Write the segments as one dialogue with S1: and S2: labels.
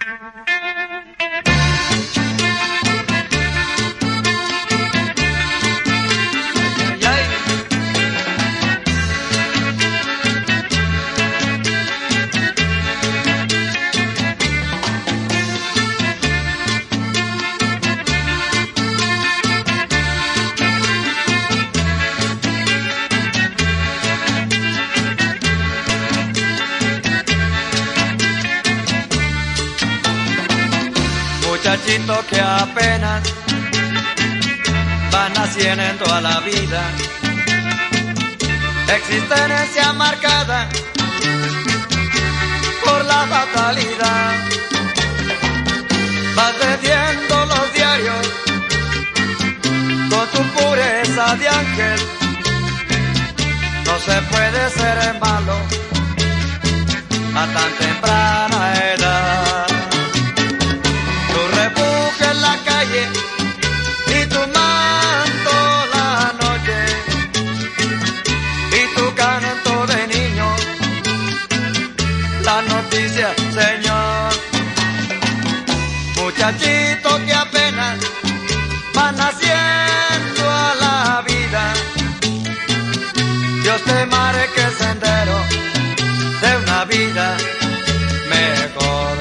S1: Muchachito que apenas van naciendo a la vida, existencia marcada por la fatalidad. Vas leyendo los diarios con tu pureza de ángel, no se puede ser malo a tan temprana edad. En la calle y tu manto la noche y tu canto de niño, la noticia, Señor. Muchachito que apenas va naciendo a la vida, Dios te marque el sendero de una vida mejor.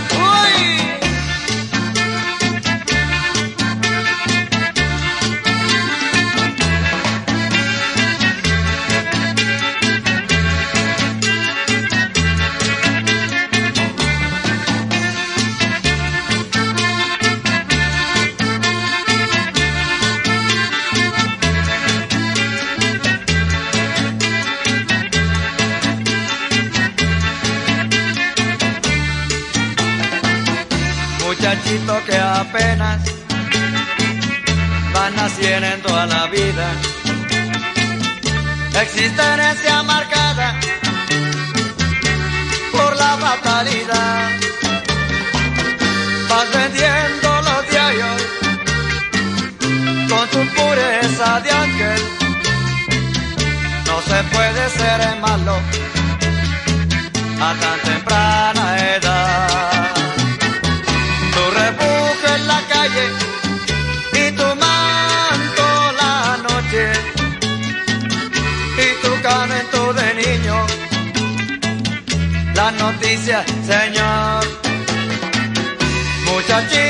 S1: Muchachito que apenas va naciendo a la vida, existencia marcada por la fatalidad. Vas vendiendo los diarios con tu pureza de ángel, no se puede ser malo a tan temprana edad. En la calle y tu manto la noche y tu canto de niño, la noticia, Señor. Muchachito